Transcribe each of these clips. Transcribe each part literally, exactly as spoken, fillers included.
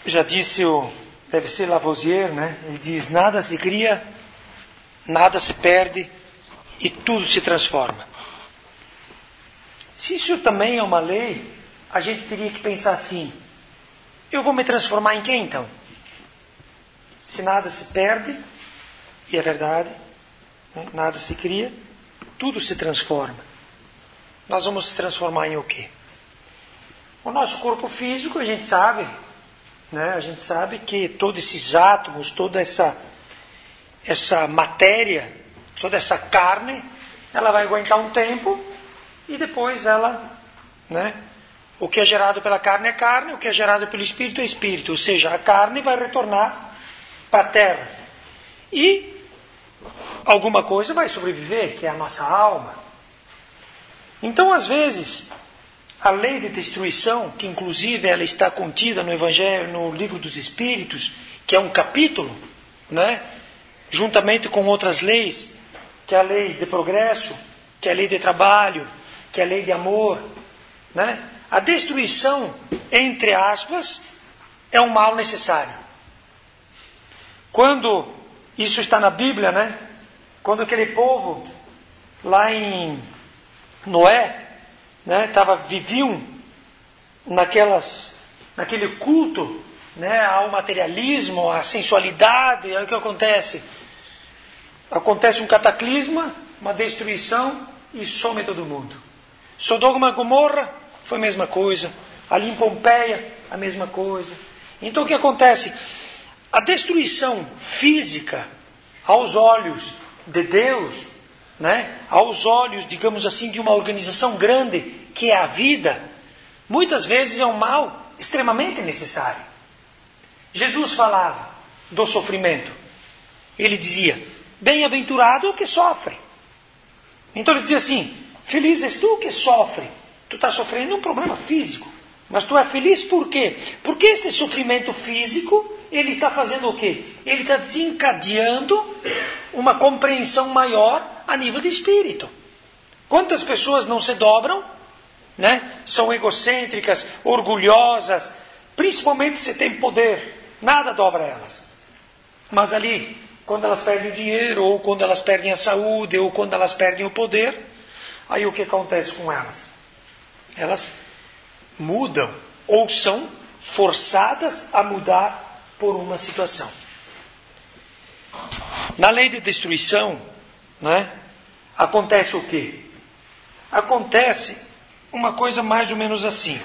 já disse o, deve ser Lavoisier, né? Ele diz, nada se cria, nada se perde e tudo se transforma. Se isso também é uma lei, a gente teria que pensar assim, eu vou me transformar em quem então? Se nada se perde, e é verdade, né? Nada se cria, tudo se transforma. Nós vamos se transformar em o quê? O nosso corpo físico, a gente sabe, né? A gente sabe que todos esses átomos, toda essa, essa matéria, toda essa carne, ela vai aguentar um tempo e depois ela, né? O que é gerado pela carne é carne, o que é gerado pelo espírito é espírito. Ou seja, a carne vai retornar para a terra. E alguma coisa vai sobreviver, que é a nossa alma. Então, às vezes, a lei de destruição, que inclusive ela está contida no Evangelho, no Livro dos Espíritos, que é um capítulo, né? Juntamente com outras leis, que é a lei de progresso, que é a lei de trabalho, que é a lei de amor, né? A destruição, entre aspas, é um mal necessário. Quando isso está na Bíblia, né? Quando aquele povo lá em Noé, né, tava, viviam naquelas, naquele culto, né, ao materialismo, à sensualidade, aí o que acontece? Acontece um cataclisma, uma destruição e some todo mundo. Sodoma e Gomorra foi a mesma coisa, ali em Pompeia a mesma coisa. Então o que acontece? A destruição física aos olhos de Deus, né, aos olhos, digamos assim, de uma organização grande que é a vida, muitas vezes é um mal extremamente necessário. Jesus falava do sofrimento. Ele dizia, bem-aventurado o que sofre. Então ele dizia assim, feliz és tu que sofre. Tu estás sofrendo um problema físico, mas tu é feliz por quê? Porque este sofrimento físico, ele está fazendo o quê? Ele está desencadeando uma compreensão maior a nível de espírito. Quantas pessoas não se dobram, né? São egocêntricas, orgulhosas, principalmente se tem poder, nada dobra elas. Mas ali, quando elas perdem o dinheiro, ou quando elas perdem a saúde, ou quando elas perdem o poder, aí o que acontece com elas? Elas mudam, ou são forçadas a mudar por uma situação. Na lei de destruição, né, acontece o quê? Acontece uma coisa mais ou menos assim.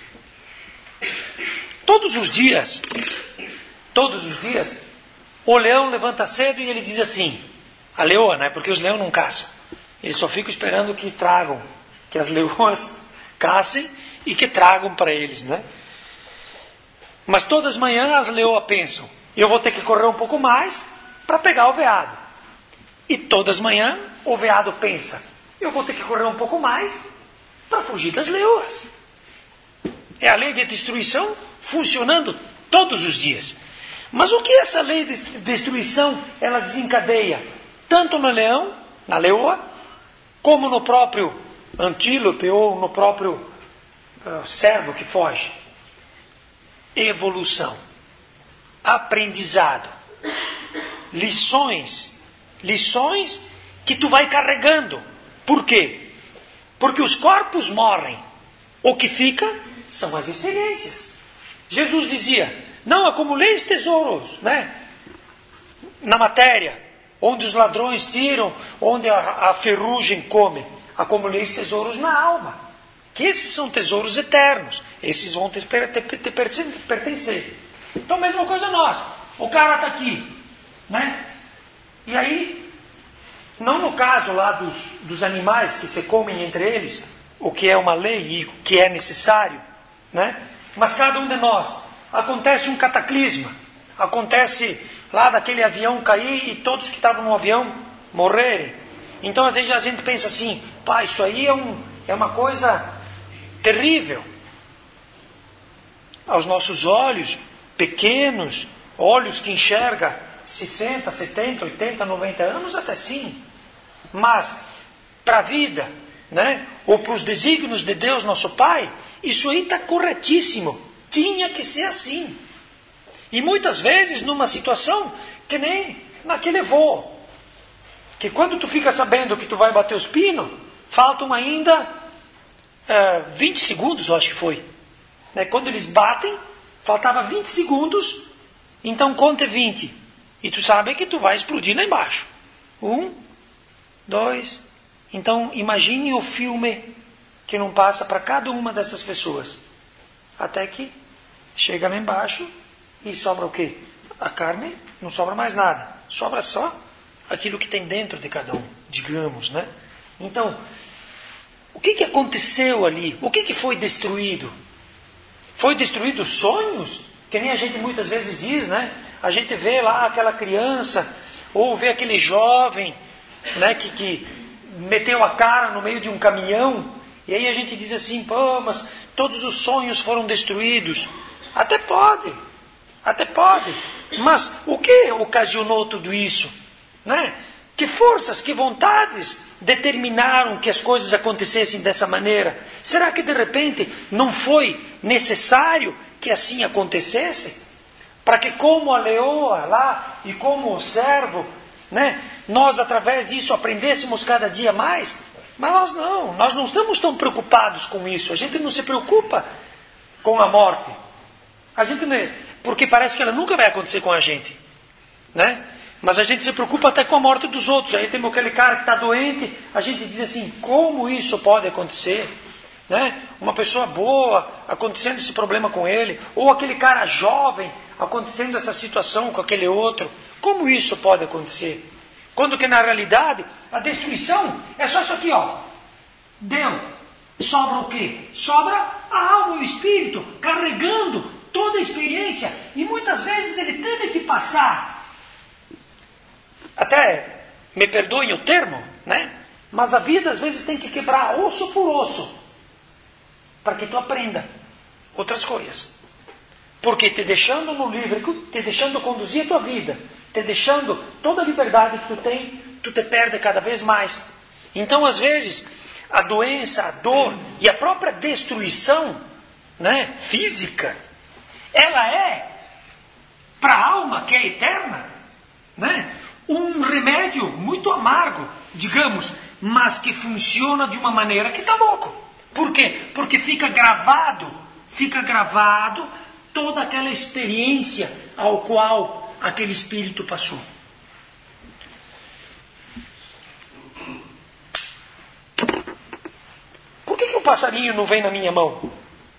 Todos os dias, todos os dias, o leão levanta cedo e ele diz assim, a leoa, né, porque os leões não caçam. Eles só ficam esperando que tragam, que as leoas caçem e que tragam para eles, né? Mas todas as manhãs as leoas pensam, eu vou ter que correr um pouco mais para pegar o veado. E todas as manhãs o veado pensa, eu vou ter que correr um pouco mais para fugir das leoas. É a lei de destruição funcionando todos os dias. Mas o que essa lei de destruição ela desencadeia? Tanto no leão, na leoa, como no próprio antílope ou no próprio uh, cervo que foge. Evolução, aprendizado, lições, lições que tu vai carregando. Por quê? Porque os corpos morrem, o que fica são as experiências. Jesus dizia, não acumuleis tesouros, né, na matéria, onde os ladrões tiram, onde a, a ferrugem come. Acumuleis tesouros na alma, que esses são tesouros eternos. Esses vão te, te, te pertencer. Então, a mesma coisa nós. O cara está aqui, né? E aí, não no caso lá dos, dos animais que se comem entre eles, o que é uma lei e o que é necessário, né? Mas cada um de nós, acontece um cataclisma, acontece lá daquele avião cair e todos que estavam no avião morrerem. Então, às vezes a gente pensa assim, pá, isso aí é, um, é uma coisa terrível. Aos nossos olhos pequenos, olhos que enxergam sessenta, setenta, oitenta, noventa anos, até sim. Mas, para a vida, né, ou para os desígnios de Deus, nosso Pai, isso aí está corretíssimo. Tinha que ser assim. E muitas vezes numa situação que nem naquele voo. Que quando tu fica sabendo que tu vai bater os pinos, faltam ainda é, vinte segundos, eu acho que foi. Né? Quando eles batem, faltava vinte segundos, então conta vinte. E tu sabe que tu vai explodir lá embaixo. Um, dois. Então imagine o filme que não passa para cada uma dessas pessoas. Até que chega lá embaixo e sobra o quê? A carne, não sobra mais nada. Sobra só aquilo que tem dentro de cada um, digamos, né? Então, o que, que aconteceu ali? O que, que foi destruído? Foi destruído sonhos? Que nem a gente muitas vezes diz, né? A gente vê lá aquela criança, ou vê aquele jovem, né, que, que meteu a cara no meio de um caminhão, e aí a gente diz assim, pô, mas todos os sonhos foram destruídos. Até pode, até pode. Mas o que ocasionou tudo isso? Né? Que forças, que vontades determinaram que as coisas acontecessem dessa maneira? Será que de repente não foi necessário que assim acontecesse? Para que como a leoa lá e como o servo, né, nós através disso aprendêssemos cada dia mais? Mas nós não, nós não estamos tão preocupados com isso. A gente não se preocupa com a morte. A gente não, porque parece que ela nunca vai acontecer com a gente, né? Mas a gente se preocupa até com a morte dos outros. Aí tem aquele cara que está doente, a gente diz assim, como isso pode acontecer? Né? Uma pessoa boa, acontecendo esse problema com ele, ou aquele cara jovem, acontecendo essa situação com aquele outro. Como isso pode acontecer? Quando que na realidade, a destruição é só isso aqui, ó. Deu. Sobra o quê? Sobra a alma e o espírito, carregando toda a experiência. E muitas vezes ele teve que passar... Até, me perdoem o termo, né? Mas a vida às vezes tem que quebrar osso por osso, para que tu aprenda outras coisas. Porque te deixando no livre, te deixando conduzir a tua vida, te deixando toda a liberdade que tu tem, tu te perde cada vez mais. Então às vezes, a doença, a dor e a própria destruição, né, física, ela é, para a alma que é eterna, né? Um remédio muito amargo, digamos, mas que funciona de uma maneira que está louco. Por quê? Porque fica gravado, fica gravado toda aquela experiência ao qual aquele espírito passou. Por que, que o passarinho não vem na minha mão?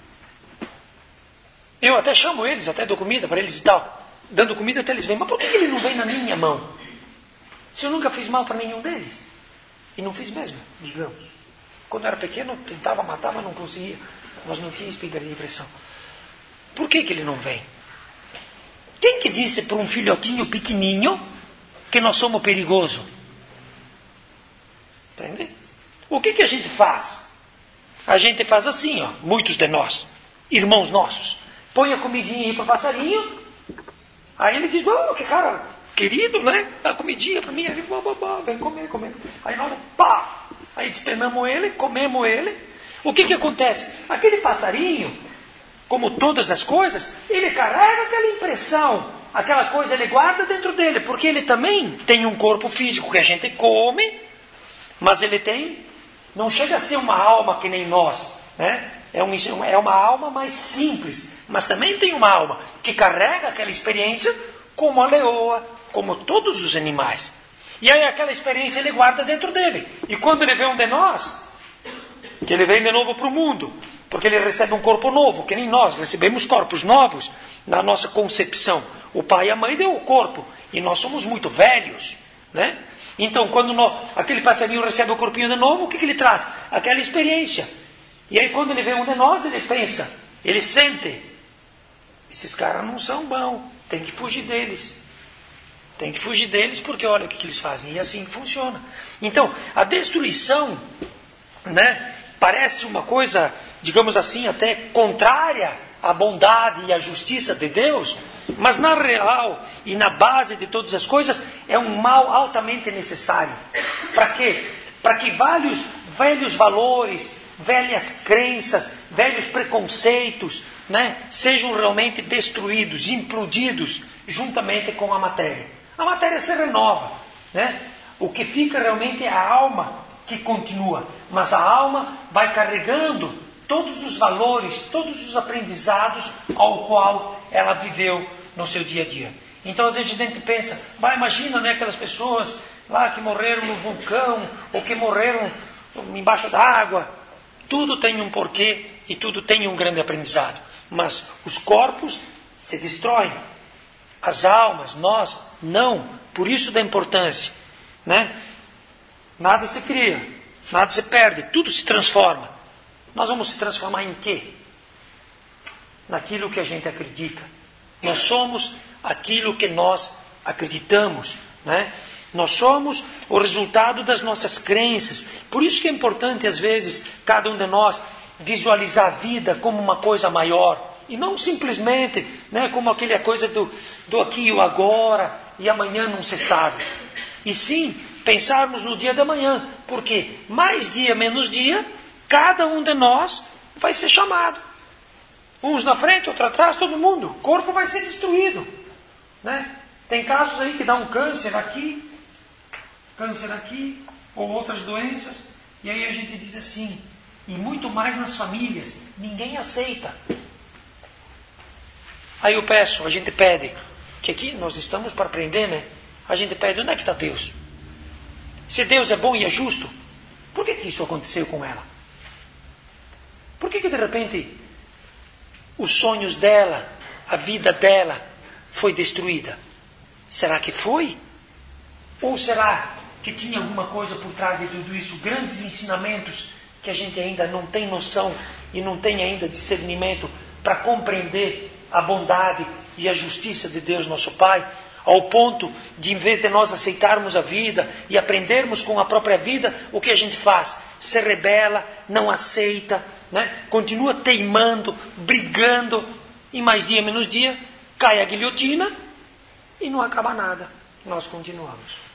Eu até chamo eles, até dou comida para eles e tal. Dando comida até eles vêm. Mas por que, que ele não vem na minha mão? Se eu nunca fiz mal para nenhum deles. E não fiz mesmo, digamos. Quando eu era pequeno, eu tentava matar, mas não conseguia. Nós não tínhamos espingarda de pressão. Por que, que ele não vem? Quem que disse para um filhotinho pequenininho que nós somos perigosos? Entende? O que, que a gente faz? A gente faz assim, ó, muitos de nós, irmãos nossos. Põe a comidinha aí para o passarinho. Aí ele diz, oh, que cara... querido, né? Dá comidinha para mim. Ele falou, vem comer, comer. Aí nós, pá! Aí despenamos ele, comemos ele. O que que acontece? Aquele passarinho, como todas as coisas, ele carrega aquela impressão, aquela coisa ele guarda dentro dele, porque ele também tem um corpo físico que a gente come, mas ele tem, não chega a ser uma alma que nem nós, né? É, um, é uma alma mais simples, mas também tem uma alma que carrega aquela experiência como a leoa, como todos os animais. E aí aquela experiência ele guarda dentro dele. E quando ele vê um de nós, que ele vem de novo para o mundo, porque ele recebe um corpo novo, que nem nós recebemos corpos novos na nossa concepção. O pai e a mãe deu o corpo, e nós somos muito velhos, né? Então quando nós, aquele passarinho recebe o corpinho de novo, o que, que ele traz? Aquela experiência. E aí quando ele vê um de nós, ele pensa, ele sente, esses caras não são bons, tem que fugir deles. Tem que fugir deles porque olha o que, que eles fazem. E assim funciona. Então, a destruição, né, parece uma coisa, digamos assim, até contrária à bondade e à justiça de Deus, mas na real e na base de todas as coisas é um mal altamente necessário. Para quê? Para que vários velhos valores, velhas crenças, velhos preconceitos, né, sejam realmente destruídos, implodidos, juntamente com a matéria. A matéria se renova, né? O que fica realmente é a alma que continua, mas a alma vai carregando todos os valores, todos os aprendizados ao qual ela viveu no seu dia a dia. Então às vezes a gente pensa, mas imagina, né, aquelas pessoas lá que morreram no vulcão, ou que morreram embaixo d'água. Tudo tem um porquê e tudo tem um grande aprendizado. Mas os corpos se destroem. As almas, nós, não. Por isso da importância, né? Nada se cria, nada se perde, tudo se transforma. Nós vamos se transformar em quê? Naquilo que a gente acredita. Nós somos aquilo que nós acreditamos, né? Nós somos o resultado das nossas crenças. Por isso que é importante, às vezes, cada um de nós visualizar a vida como uma coisa maior. E não simplesmente, né, como aquela coisa do, do aqui e o agora, e amanhã não se sabe. E sim, pensarmos no dia de amanhã. Porque mais dia, menos dia, cada um de nós vai ser chamado. Uns na frente, outros atrás, todo mundo. O corpo vai ser destruído, né? Tem casos aí que dá um câncer aqui, câncer aqui, ou outras doenças. E aí a gente diz assim, e muito mais nas famílias, ninguém aceita. Aí eu peço, a gente pede, que aqui nós estamos para aprender, né? A gente pede, onde é que está Deus? Se Deus é bom e é justo, por que, que isso aconteceu com ela? Por que, que de repente os sonhos dela, a vida dela foi destruída? Será que foi? Ou será que tinha alguma coisa por trás de tudo isso? Grandes ensinamentos que a gente ainda não tem noção e não tem ainda discernimento para compreender a bondade e a justiça de Deus nosso Pai, ao ponto de, em vez de nós aceitarmos a vida e aprendermos com a própria vida, o que a gente faz? Se rebela, não aceita, né? Continua teimando, brigando, e mais dia menos dia, cai a guilhotina e não acaba nada. Nós continuamos.